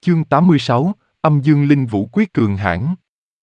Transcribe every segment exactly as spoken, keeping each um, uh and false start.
Chương tám mươi sáu, âm dương linh vũ quyết cường hãn.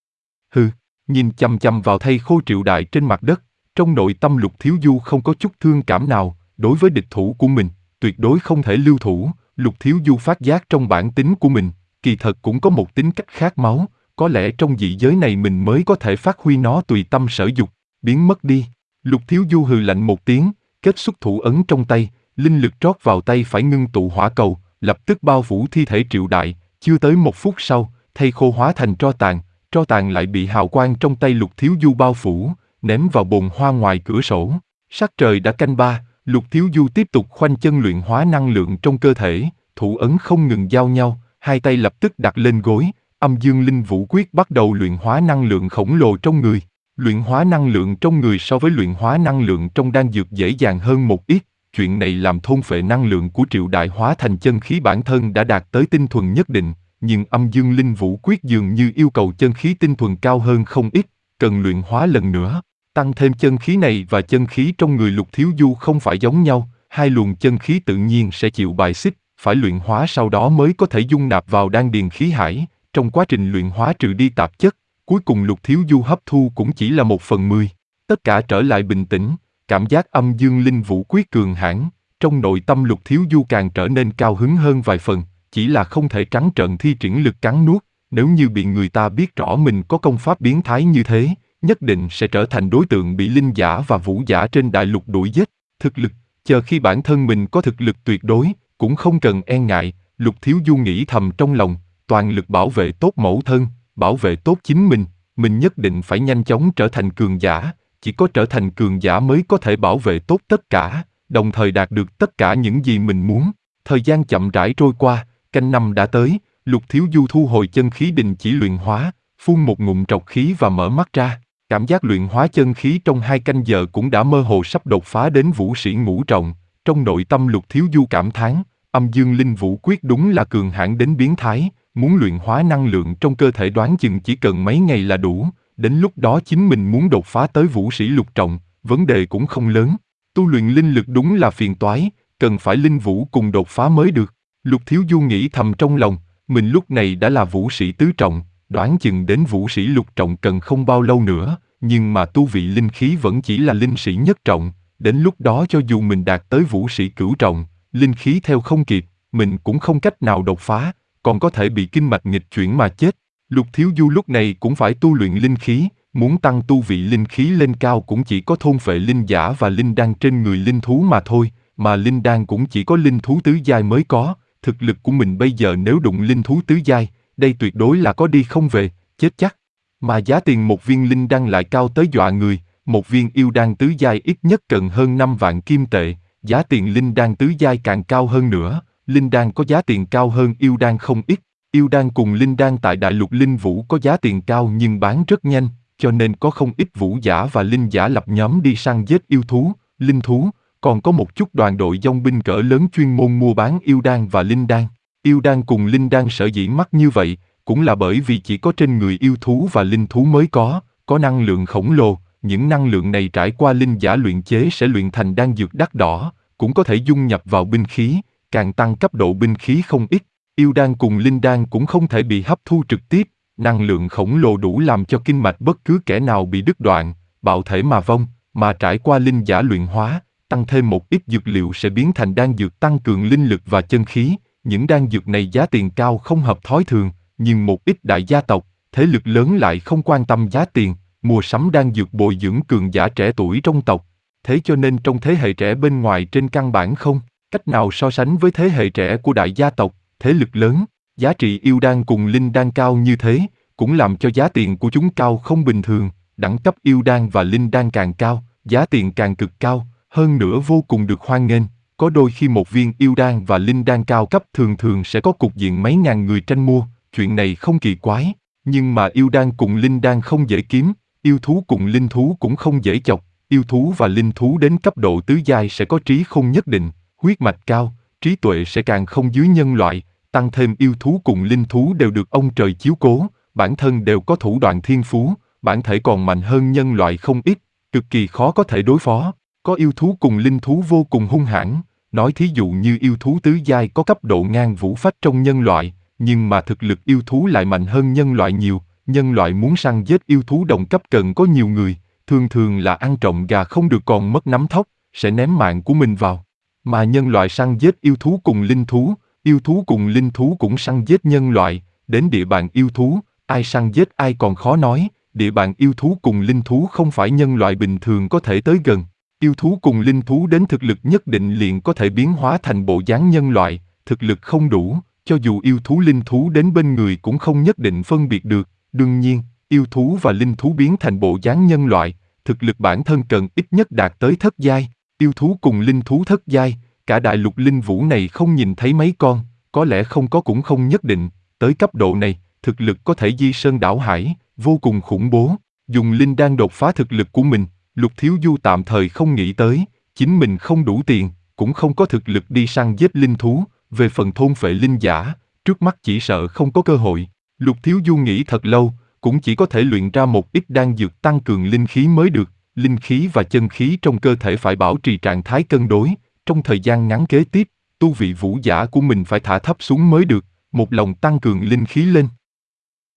Hừ, nhìn chằm chằm vào thây khô Triệu Đại trên mặt đất, trong nội tâm Lục Thiếu Du không có chút thương cảm nào, đối với địch thủ của mình, tuyệt đối không thể lưu thủ. Lục Thiếu Du phát giác trong bản tính của mình, kỳ thật cũng có một tính cách khát máu, có lẽ trong dị giới này mình mới có thể phát huy nó tùy tâm sở dục, biến mất đi. Lục Thiếu Du hừ lạnh một tiếng, kết xuất thủ ấn trong tay, linh lực trót vào tay phải ngưng tụ hỏa cầu, lập tức bao phủ thi thể Triệu Đại. Chưa tới một phút sau, thây khô hóa thành tro tàn, tro tàn lại bị hào quang trong tay Lục Thiếu Du bao phủ, ném vào bồn hoa ngoài cửa sổ. Sắc trời đã canh ba, Lục Thiếu Du tiếp tục khoanh chân luyện hóa năng lượng trong cơ thể, thủ ấn không ngừng giao nhau, hai tay lập tức đặt lên gối, âm dương linh vũ quyết bắt đầu luyện hóa năng lượng khổng lồ trong người. Luyện hóa năng lượng trong người so với luyện hóa năng lượng trong đan dược dễ dàng hơn một ít, chuyện này làm thôn phệ năng lượng của Triệu Đại hóa thành chân khí bản thân đã đạt tới tinh thuần nhất định, nhưng âm dương linh vũ quyết dường như yêu cầu chân khí tinh thuần cao hơn không ít, cần luyện hóa lần nữa. Tăng thêm chân khí này và chân khí trong người Lục Thiếu Du không phải giống nhau, hai luồng chân khí tự nhiên sẽ chịu bài xích, phải luyện hóa sau đó mới có thể dung nạp vào đan điền khí hải. Trong quá trình luyện hóa trừ đi tạp chất, cuối cùng Lục Thiếu Du hấp thu cũng chỉ là một phần mười. Tất cả trở lại bình tĩnh, cảm giác âm dương linh vũ quyết cường hãn, trong nội tâm Lục Thiếu Du càng trở nên cao hứng hơn vài phần, chỉ là không thể trắng trợn thi triển lực cắn nuốt, nếu như bị người ta biết rõ mình có công pháp biến thái như thế, nhất định sẽ trở thành đối tượng bị linh giả và vũ giả trên đại lục đuổi giết. Thực lực, chờ khi bản thân mình có thực lực tuyệt đối, cũng không cần e ngại. Lục Thiếu Du nghĩ thầm trong lòng, toàn lực bảo vệ tốt mẫu thân, bảo vệ tốt chính mình, mình nhất định phải nhanh chóng trở thành cường giả, chỉ có trở thành cường giả mới có thể bảo vệ tốt tất cả, đồng thời đạt được tất cả những gì mình muốn. Thời gian chậm rãi trôi qua, canh năm đã tới, Lục Thiếu Du thu hồi chân khí đình chỉ luyện hóa, phun một ngụm trọc khí và mở mắt ra. Cảm giác luyện hóa chân khí trong hai canh giờ cũng đã mơ hồ sắp đột phá đến vũ sĩ ngũ trọng. Trong nội tâm Lục Thiếu Du cảm thán, âm dương linh vũ quyết đúng là cường hãn đến biến thái, muốn luyện hóa năng lượng trong cơ thể đoán chừng chỉ cần mấy ngày là đủ, đến lúc đó chính mình muốn đột phá tới vũ sĩ lục trọng, vấn đề cũng không lớn. Tu luyện linh lực đúng là phiền toái, cần phải linh vũ cùng đột phá mới được. Lục Thiếu Du nghĩ thầm trong lòng, mình lúc này đã là vũ sĩ tứ trọng, đoán chừng đến vũ sĩ lục trọng cần không bao lâu nữa, nhưng mà tu vị linh khí vẫn chỉ là linh sĩ nhất trọng, đến lúc đó cho dù mình đạt tới vũ sĩ cửu trọng, linh khí theo không kịp, mình cũng không cách nào đột phá, còn có thể bị kinh mạch nghịch chuyển mà chết. Lục Thiếu Du lúc này cũng phải tu luyện linh khí, muốn tăng tu vị linh khí lên cao cũng chỉ có thôn phệ linh giả và linh đan trên người linh thú mà thôi, mà linh đan cũng chỉ có linh thú tứ giai mới có. Thực lực của mình bây giờ nếu đụng linh thú tứ giai, đây tuyệt đối là có đi không về, chết chắc. Mà giá tiền một viên linh đan lại cao tới dọa người, một viên yêu đan tứ giai ít nhất cần hơn năm vạn kim tệ, giá tiền linh đan tứ giai càng cao hơn nữa, linh đan có giá tiền cao hơn yêu đan không ít. Yêu đan cùng linh đan tại đại lục linh vũ có giá tiền cao nhưng bán rất nhanh, cho nên có không ít vũ giả và linh giả lập nhóm đi săn giết yêu thú, linh thú, còn có một chút đoàn đội dòng binh cỡ lớn chuyên môn mua bán yêu đan và linh đan. Yêu đan cùng linh đan sở dĩ mắc như vậy, cũng là bởi vì chỉ có trên người yêu thú và linh thú mới có, có năng lượng khổng lồ, những năng lượng này trải qua linh giả luyện chế sẽ luyện thành đan dược đắt đỏ, cũng có thể dung nhập vào binh khí, càng tăng cấp độ binh khí không ít. Yêu đan cùng linh đan cũng không thể bị hấp thu trực tiếp, năng lượng khổng lồ đủ làm cho kinh mạch bất cứ kẻ nào bị đứt đoạn, bạo thể mà vong, mà trải qua linh giả luyện hóa, tăng thêm một ít dược liệu sẽ biến thành đan dược tăng cường linh lực và chân khí. Những đan dược này giá tiền cao không hợp thói thường, nhưng một ít đại gia tộc, thế lực lớn lại không quan tâm giá tiền, mua sắm đan dược bồi dưỡng cường giả trẻ tuổi trong tộc. Thế cho nên trong thế hệ trẻ bên ngoài trên căn bản không cách nào so sánh với thế hệ trẻ của đại gia tộc, thế lực lớn. Giá trị yêu đan cùng linh đan cao như thế, cũng làm cho giá tiền của chúng cao không bình thường. Đẳng cấp yêu đan và linh đan càng cao, giá tiền càng cực cao, hơn nữa vô cùng được hoan nghênh. Có đôi khi một viên yêu đan và linh đan cao cấp thường thường sẽ có cục diện mấy ngàn người tranh mua, chuyện này không kỳ quái. Nhưng mà yêu đan cùng linh đan không dễ kiếm, yêu thú cùng linh thú cũng không dễ chọc. Yêu thú và linh thú đến cấp độ tứ giai sẽ có trí khôn nhất định, huyết mạch cao, trí tuệ sẽ càng không dưới nhân loại. Tăng thêm yêu thú cùng linh thú đều được ông trời chiếu cố, bản thân đều có thủ đoạn thiên phú, bản thể còn mạnh hơn nhân loại không ít, cực kỳ khó có thể đối phó. Có yêu thú cùng linh thú vô cùng hung hãn, nói thí dụ như yêu thú tứ giai có cấp độ ngang vũ phách trong nhân loại, nhưng mà thực lực yêu thú lại mạnh hơn nhân loại nhiều. Nhân loại muốn săn giết yêu thú đồng cấp cần có nhiều người, thường thường là ăn trộm gà không được còn mất nắm thóc, sẽ ném mạng của mình vào. Mà nhân loại săn giết yêu thú cùng linh thú, yêu thú cùng linh thú cũng săn giết nhân loại, đến địa bàn yêu thú, ai săn giết ai còn khó nói, địa bàn yêu thú cùng linh thú không phải nhân loại bình thường có thể tới gần. Yêu thú cùng linh thú đến thực lực nhất định liền có thể biến hóa thành bộ dáng nhân loại, thực lực không đủ, cho dù yêu thú linh thú đến bên người cũng không nhất định phân biệt được. Đương nhiên, yêu thú và linh thú biến thành bộ dáng nhân loại, thực lực bản thân cần ít nhất đạt tới thất giai. Yêu thú cùng linh thú thất giai, cả đại lục linh vũ này không nhìn thấy mấy con, có lẽ không có cũng không nhất định, tới cấp độ này, thực lực có thể di sơn đảo hải, vô cùng khủng bố. Dùng linh đan đột phá thực lực của mình, Lục Thiếu Du tạm thời không nghĩ tới, chính mình không đủ tiền, cũng không có thực lực đi săn giết linh thú, về phần thôn phệ linh giả, trước mắt chỉ sợ không có cơ hội. Lục Thiếu Du nghĩ thật lâu, cũng chỉ có thể luyện ra một ít đan dược tăng cường linh khí mới được, linh khí và chân khí trong cơ thể phải bảo trì trạng thái cân đối, trong thời gian ngắn kế tiếp, tu vị vũ giả của mình phải thả thấp xuống mới được, một lòng tăng cường linh khí lên.